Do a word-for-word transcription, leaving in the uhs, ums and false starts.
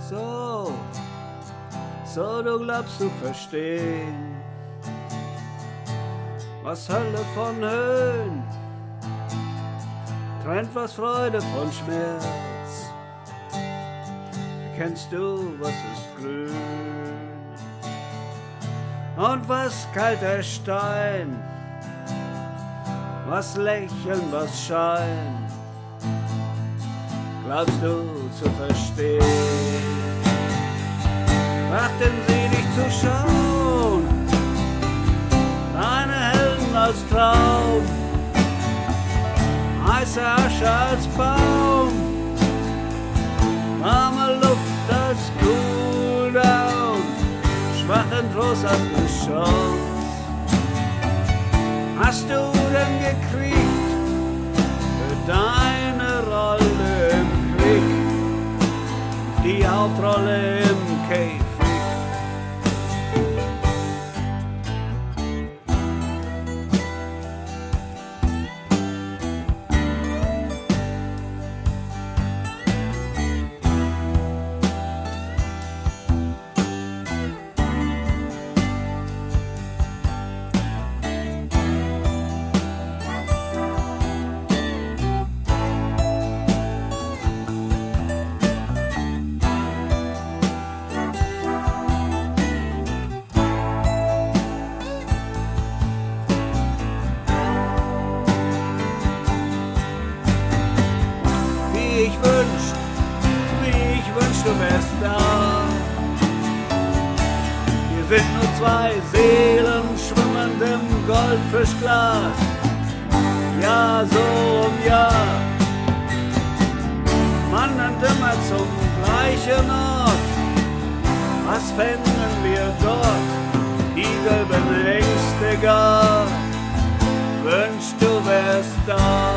So, so du glaubst zu verstehen, was Hölle von Höhen trennt, was Freude von Schmerz. Kennst du, was ist grün und was kalter Stein, was Lächeln, was Schein, glaubst du zu verstehen? Trachten sie dich zu schauen, deine Helden als Traum, heiße Asche als Baum, warme Luft als Cooldown, schwachen Trost als eine Chance. Hast du denn gekriegt für deine Rolle im Krieg, die Hauptrolle im Käfig? Ich wünsch, wie ich wünsch, du wärst da. Wir sind nur zwei Seelen schwimmend im Goldfischglas, Jahr so um Jahr. Wandernd immer zum gleichen Ort, was fänden wir dort? Dieselben Ängste gar, wünsch, du wärst da.